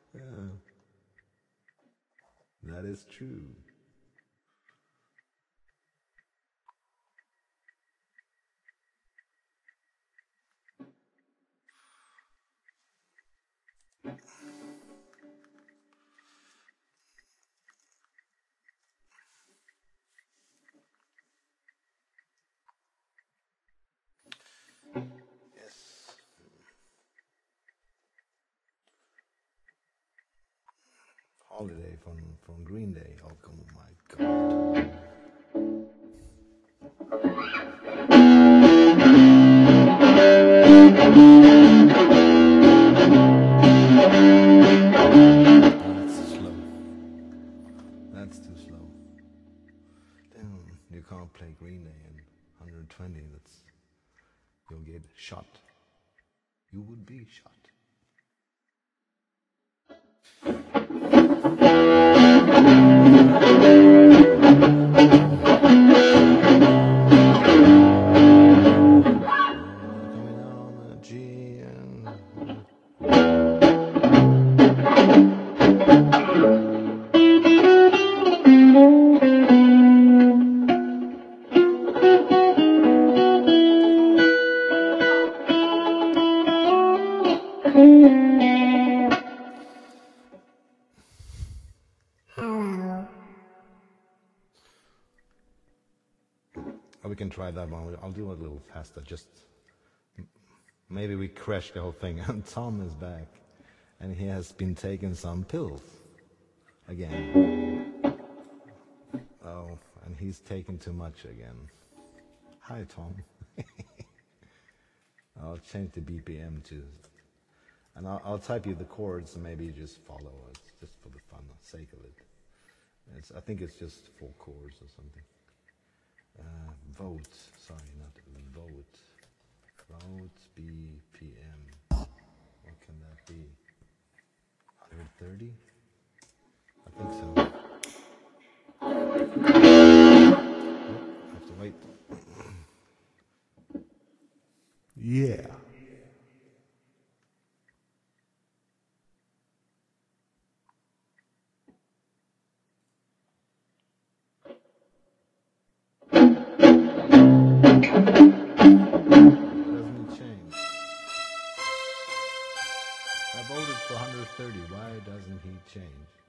Yeah, that is true. Yes. Holiday from Green Day. Oh, come on, my God. That's slow. That's too slow. Damn, you can't play Green Day in 120. You'll get shot. You would be shot. Coming on a G and we can try that one. I'll do it a little faster. Just maybe we crash the whole thing. And Tom is back, and he has been taking some pills again. Oh, and he's taking too much again. Hi, Tom. I'll change the BPM to, and I'll type you the chords, and maybe you just follow us, just for the fun sake of it. I think it's just 4 chords or something. Vote, sorry, not vote. Vote BPM. What can that be? 130? I think so. I have to wait. Yeah. Doesn't it change? I voted for 130. Why doesn't he change?